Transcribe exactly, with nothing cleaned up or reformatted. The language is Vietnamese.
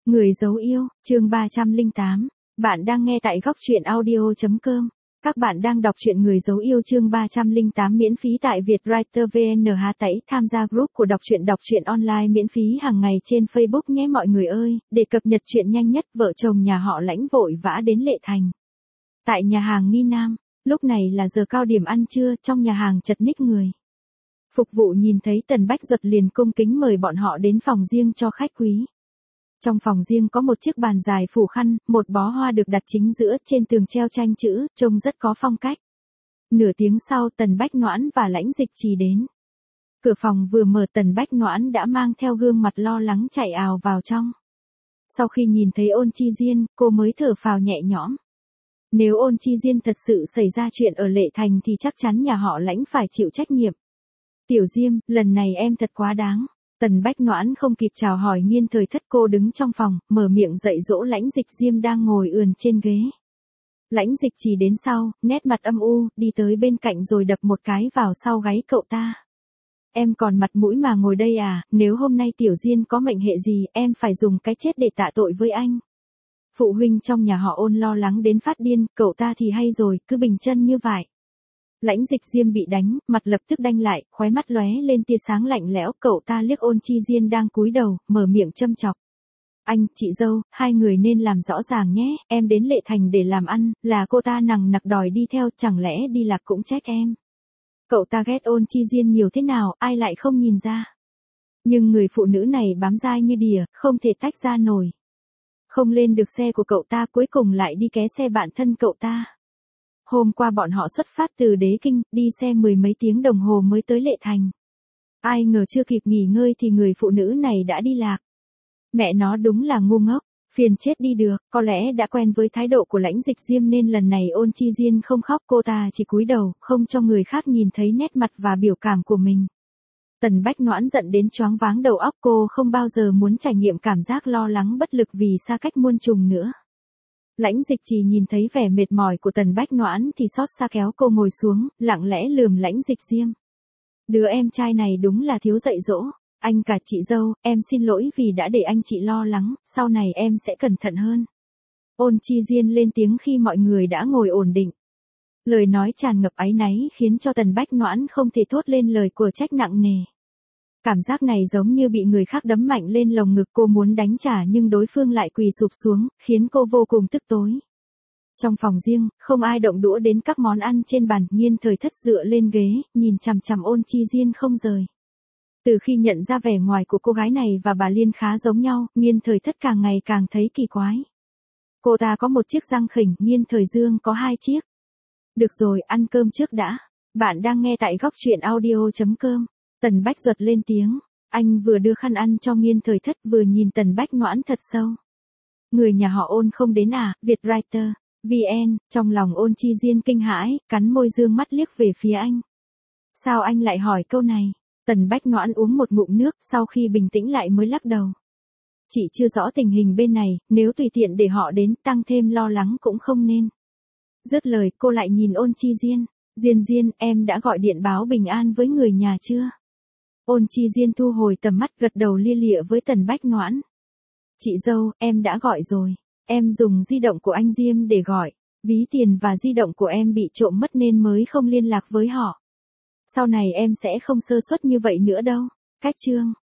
Người dấu yêu, chương ba trăm lẻ tám. Bạn đang nghe tại góc truyện audio.com. Các bạn đang đọc truyện Người dấu yêu chương ba trăm lẻ tám miễn phí tại Vietwriter vê en. Há tẩy tham gia group của đọc truyện đọc truyện online miễn phí hàng ngày trên Facebook nhé mọi người ơi, để cập nhật truyện nhanh nhất. Vợ chồng nhà họ Lãnh vội vã đến Lệ Thành. Tại nhà hàng Nghi Nam, lúc này là giờ cao điểm ăn trưa, trong nhà hàng chật ních người. Phục vụ nhìn thấy Tần Bách Duật liền cung kính mời bọn họ đến phòng riêng cho khách quý. Trong phòng riêng có một chiếc bàn dài phủ khăn, một bó hoa được đặt chính giữa, trên tường treo tranh chữ, trông rất có phong cách. Nửa tiếng sau Tần Bách Noãn và Lãnh Dịch Trì đến. Cửa phòng vừa mở Tần Bách Noãn đã mang theo gương mặt lo lắng chạy ào vào trong. Sau khi nhìn thấy Ôn Chi Diên, cô mới thở phào nhẹ nhõm. Nếu Ôn Chi Diên thật sự xảy ra chuyện ở Lệ Thành thì chắc chắn nhà họ Lãnh phải chịu trách nhiệm. Tiểu Diêm, lần này em thật quá đáng. Tần Bách Noãn không kịp chào hỏi Nghiên Thời Thất, cô đứng trong phòng, mở miệng dạy dỗ Lãnh Dịch Diêm đang ngồi ườn trên ghế. Lãnh Dịch Trì đến sau, nét mặt âm u, đi tới bên cạnh rồi đập một cái vào sau gáy cậu ta. Em còn mặt mũi mà ngồi đây à, nếu hôm nay Tiểu Diên có mệnh hệ gì, em phải dùng cái chết để tạ tội với anh. Phụ huynh trong nhà họ Ôn lo lắng đến phát điên, cậu ta thì hay rồi, cứ bình chân như vậy. Lãnh Dịch Diêm bị đánh, mặt lập tức đanh lại, khóe mắt lóe lên tia sáng lạnh lẽo, cậu ta liếc Ôn Chi Diên đang cúi đầu, mở miệng châm chọc. Anh, chị dâu, hai người nên làm rõ ràng nhé, em đến Lệ Thành để làm ăn, là cô ta nằng nặc đòi đi theo, chẳng lẽ đi lạc cũng trách em. Cậu ta ghét Ôn Chi Diên nhiều thế nào, ai lại không nhìn ra. Nhưng người phụ nữ này bám dai như đìa, không thể tách ra nổi. Không lên được xe của cậu ta, cuối cùng lại đi ké xe bạn thân cậu ta. Hôm qua bọn họ xuất phát từ Đế Kinh, đi xe mười mấy tiếng đồng hồ mới tới Lệ Thành. Ai ngờ chưa kịp nghỉ ngơi thì người phụ nữ này đã đi lạc. Mẹ nó đúng là ngu ngốc, phiền chết đi được, có lẽ đã quen với thái độ của Lãnh Dịch Diêm nên lần này Ôn Chi Diên không khóc, cô ta chỉ cúi đầu, không cho người khác nhìn thấy nét mặt và biểu cảm của mình. Tần Bách Noãn giận đến choáng váng đầu óc, cô không bao giờ muốn trải nghiệm cảm giác lo lắng bất lực vì xa cách muôn trùng nữa. Lãnh Dịch Trì nhìn thấy vẻ mệt mỏi của Tần Bách Noãn thì xót xa kéo cô ngồi xuống, lặng lẽ lườm Lãnh Dịch Diêm. Đứa em trai này đúng là thiếu dạy dỗ. Anh cả chị dâu, em xin lỗi vì đã để anh chị lo lắng, sau này em sẽ cẩn thận hơn. Ôn Chi Diên lên tiếng khi mọi người đã ngồi ổn định. Lời nói tràn ngập áy náy khiến cho Tần Bách Noãn không thể thốt lên lời của trách nặng nề. Cảm giác này giống như bị người khác đấm mạnh lên lồng ngực, cô muốn đánh trả nhưng đối phương lại quỳ sụp xuống, khiến cô vô cùng tức tối. Trong phòng riêng, không ai động đũa đến các món ăn trên bàn, Nghiên Thời Thất dựa lên ghế, nhìn chằm chằm Ôn Chi Diên không rời. Từ khi nhận ra vẻ ngoài của cô gái này và bà Liên khá giống nhau, Nghiên Thời Thất càng ngày càng thấy kỳ quái. Cô ta có một chiếc răng khỉnh, Nghiên Thời Dương có hai chiếc. Được rồi, ăn cơm trước đã. Bạn đang nghe tại góc truyện audio.com. Tần Bách Duật lên tiếng. Anh vừa đưa khăn ăn cho Nghiên Thời Thất vừa nhìn Tần Bách Noãn thật sâu. Người nhà họ Ôn không đến à, Vietwriter vê en, trong lòng Ôn Chi Diên kinh hãi, cắn môi dương mắt liếc về phía anh. Sao anh lại hỏi câu này? Tần Bách Noãn uống một ngụm nước, sau khi bình tĩnh lại mới lắc đầu. Chị chưa rõ tình hình bên này, nếu tùy tiện để họ đến, tăng thêm lo lắng cũng không nên. Dứt lời, cô lại nhìn Ôn Chi Diên. Diên Diên, em đã gọi điện báo bình an với người nhà chưa? Ôn Chi Diên thu hồi tầm mắt, gật đầu lia lịa với Tần Bách Noãn. Chị dâu, em đã gọi rồi. Em dùng di động của anh Diêm để gọi. Ví tiền và di động của em bị trộm mất nên mới không liên lạc với họ. Sau này em sẽ không sơ suất như vậy nữa đâu. Cách chương.